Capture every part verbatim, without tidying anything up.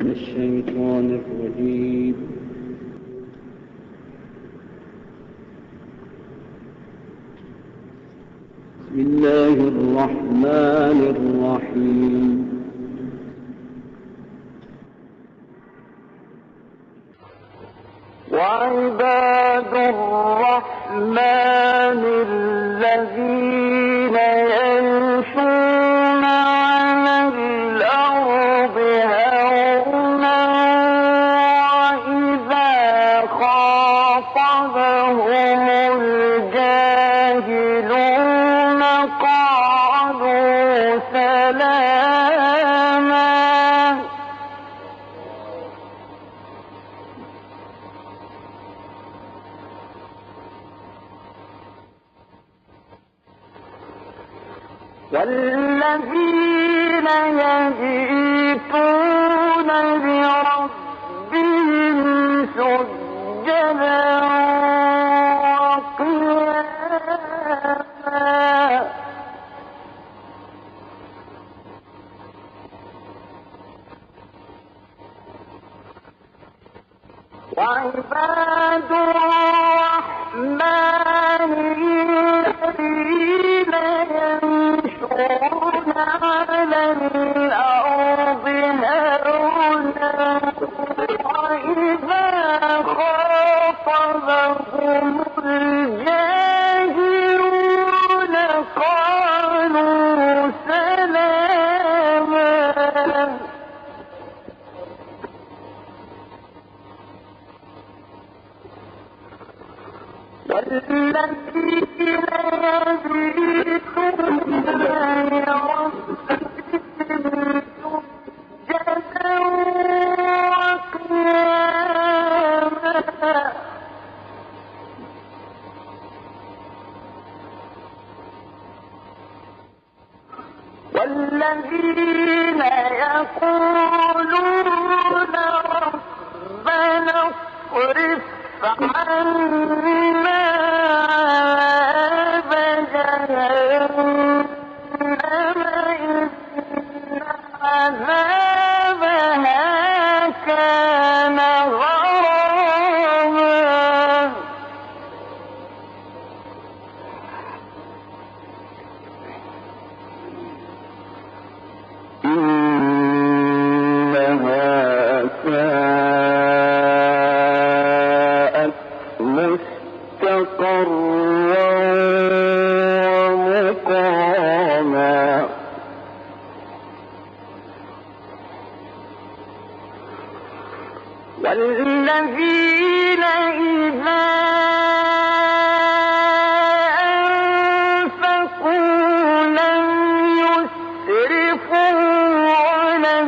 الشيطان الرجيم. بسم الله الرحمن الرحيم. وعباد الرحمن الذين يمشون على الأرض هونا وإذا خاطبهم الجاهلون قالوا سلاما. والذين يبيتون لربهم سجدا وقياما. وعباد الرحمن الذين يمشون على الأرض هونا وإذا خاطبهم الجاهلون قالوا سلاما. والذين يبيتون لربهم سجدا وقياما. والذين يقولون ربنا اصرف عنا عذاب جهنم إن عذابها كان غراما. إنها ساءت مستقرا ومقاما. والذين إذا أنفقوا لم يسرفوا ولم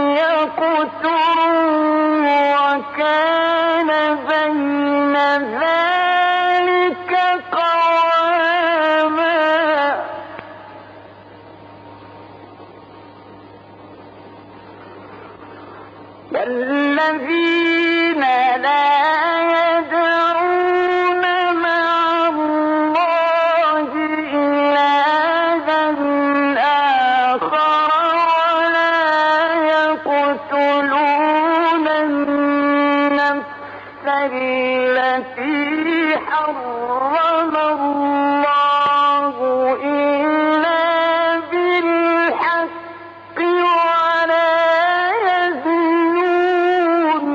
يقتروا وكان بين ذلك قواما. والذين لا يدعون مع الله إلها آخر ولا يقتلون النفس التي حرم الله إلا بالحق ولا يزنون.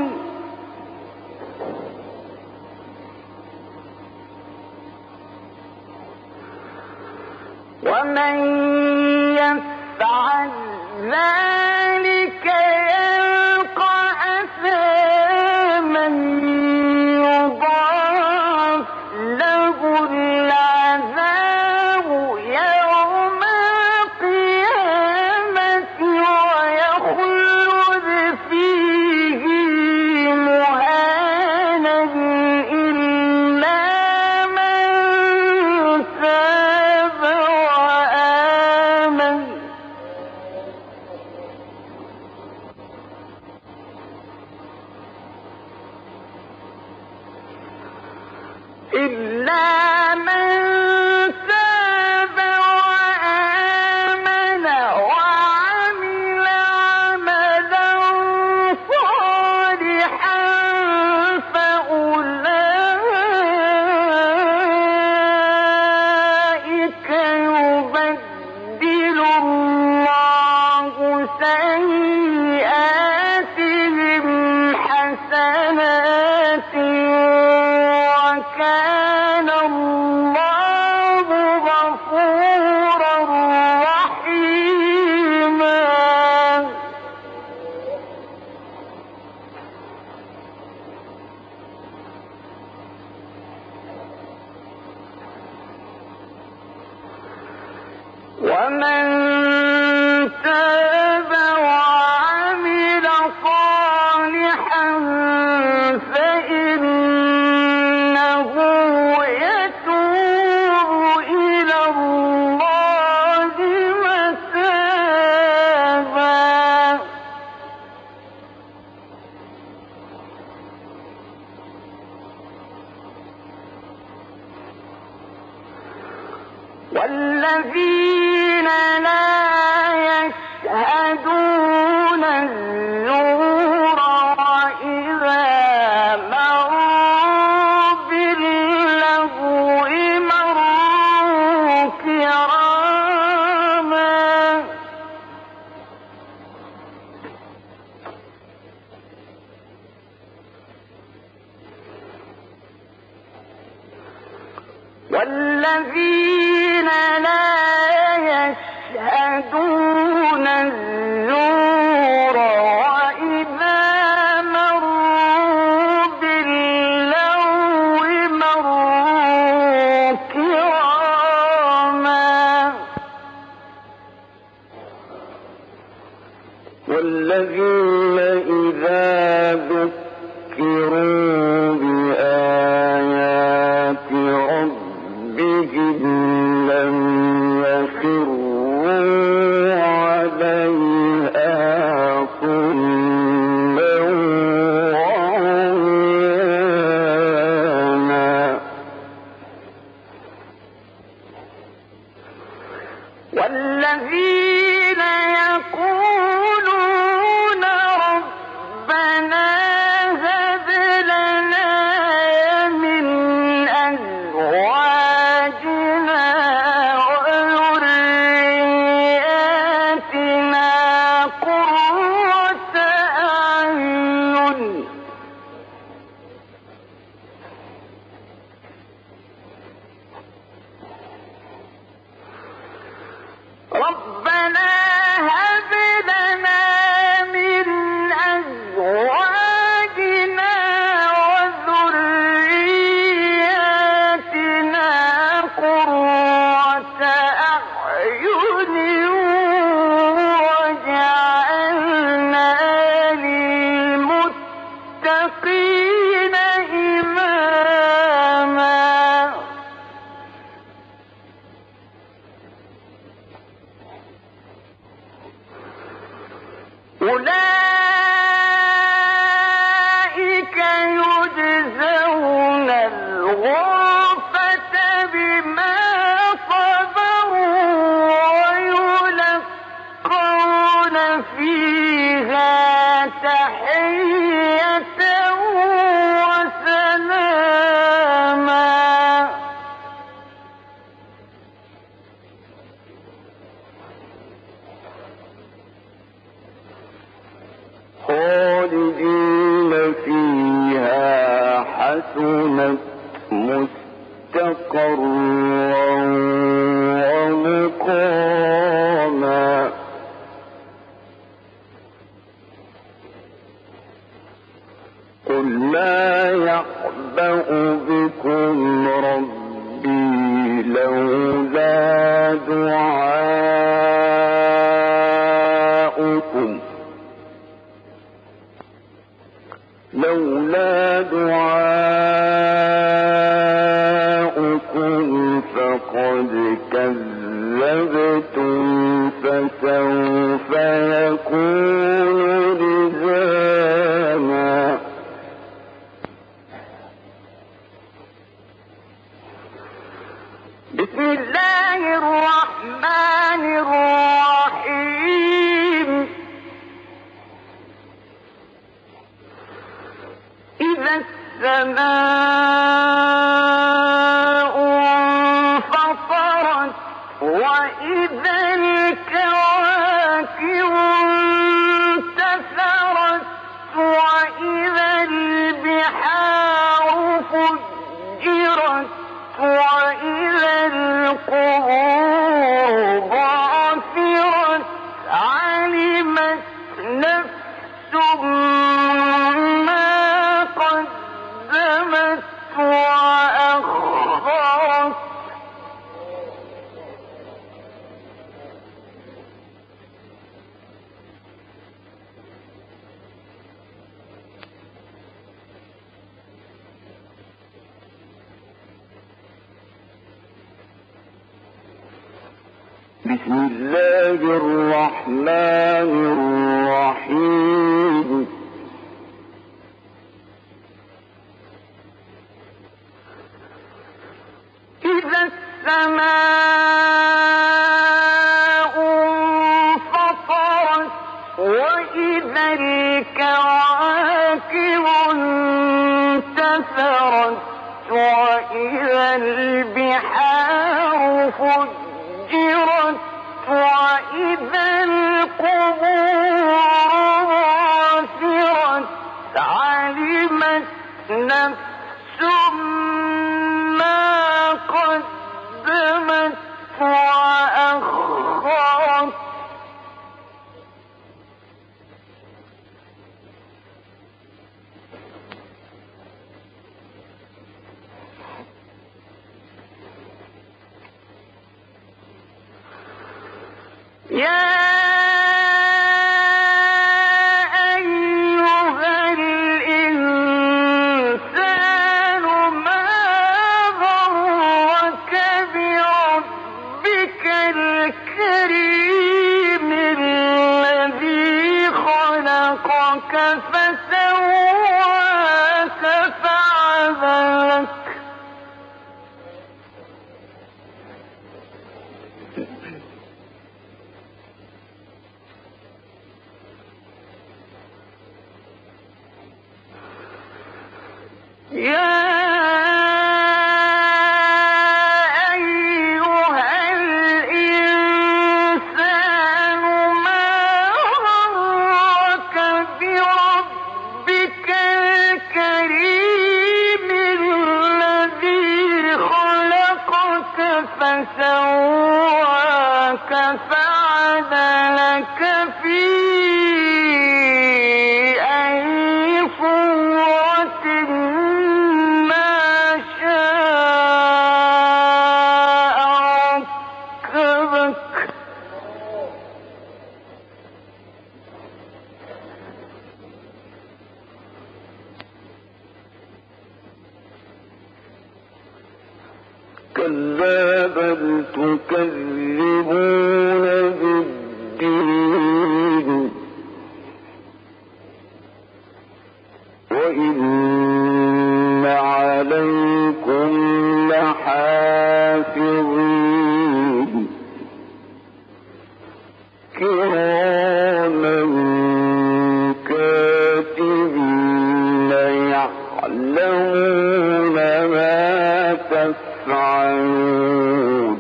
ومن يفعل ذلك يلقى أثاما يضاعف له العذاب يوم القيامة ويخلد فيه مهانا إلا من تاب وآمن. إلا من تاب وآمن وعمل عملا سيئاتهم حسنات وكان الله غفورا رحيما. ومن تاب وعمل صالحا فإنه يتوب إلى الله متابا. والذين لا يشهدون الزور وإذا مروا باللغو مروا كراما. والذين لا يشهدون الزور وإذا مروا باللغو مروا كراما. والذين إذا ذكروا بآيات ربهم لم يخروا عليها صما وعميانا. والذين يقولون ربنا هب لنا من أزواجنا وذرياتنا قرة أعين. ربنا هب لنا من أزواجنا وذرياتنا قرة أعين واجعلنا للمتقين إماما. أولئك يجزون الغرفة بما صبروا ويلقون فيها تحية وسلاما. خالدين فيها حسنت مستقرا ومقاما. قل لا يعبأ بكم ربي لولا دعاؤكم لولا دعاؤكم فقد كذبتم فسوف يكون لزاما. بسم الله الرحمن الرحيم. إذا السماء انفطرت وإذا الكواكب بسم الله الرحمن الرحيم إذا السماء انفطرت وإذا الكواكب انتثرت وإذا البحار فجرت وإذا القبور بعثرت علمت نفس ما قدمت وأخرت يا أيها الإنسان ما غرك بربك الكريم الذي خلقك فسواك فعدلك يا أيها الإنسان ما غرك بربك الكريم الذي خلقك فسواك فعدلك في أي صورة كلا بل تكذبون بالدين وإن عليكم لحافظين كراما كاتبين يعلمون ما تفعلون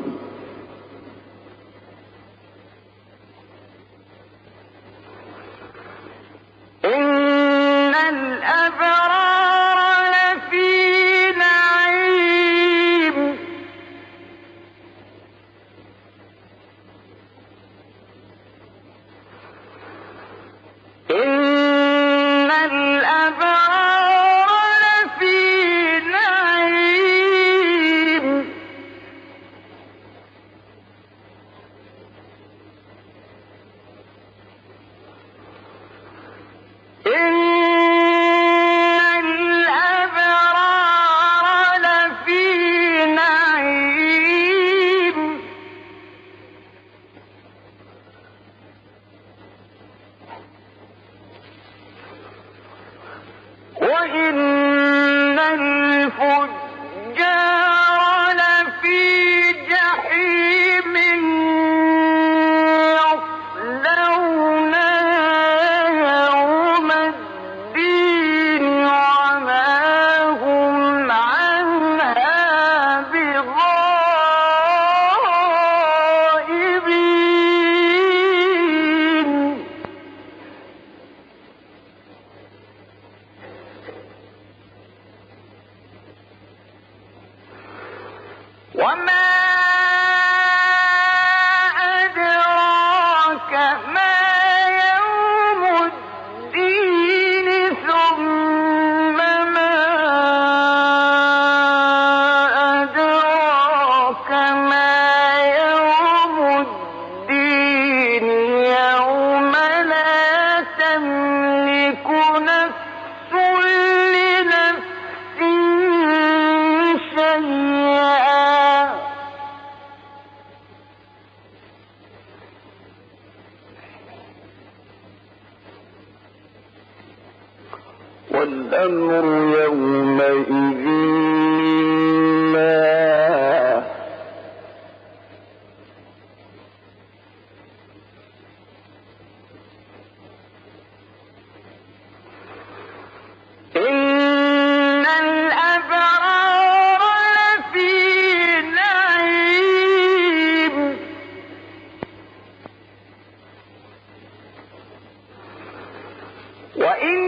إن الأبرار لفي نعيم إن الأبرار لفي نعيم إن الأبرار لفي نعيم وإن الفجار لفي جحيم يصلونها يوم الدين وما هم عنها بغائبين وما أدراك ما يوم الدين ثم ما أدراك ما يوم الدين يوم لا تملك نفس لنفس شيئا والأمر يومئذ لله إن الأبرار لفي نعيم وإن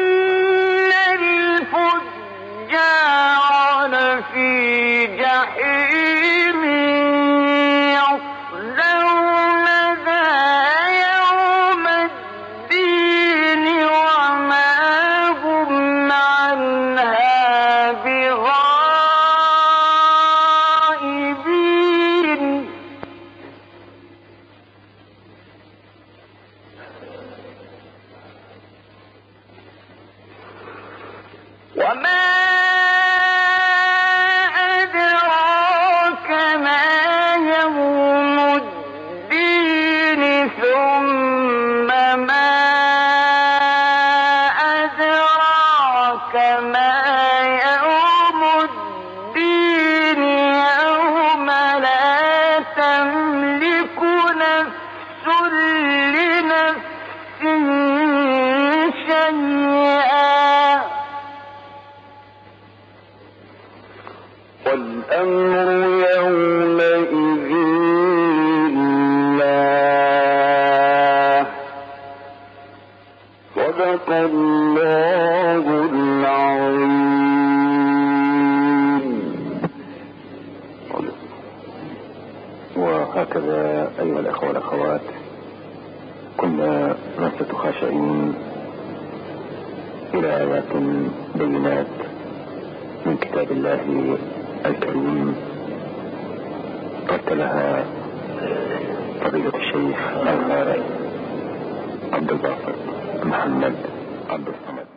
الفجار لفي جحيم يصلونها يوم الدين وما هم عنها بغائبين وما أدراك ما يوم الدين ثم ما أدراك ما يوم الدين يوم لا تملك نفس لنفس شيئا والأمر يومئذ لله صدق الله العظيم. وهكذا أيها الأخوة والأخوات كنا نصت خاشعين إلى آيات بينات من كتاب الله الكريم رتلها فضيلة الشيخ الغاري عبد الباسط محمد عبد الصمد.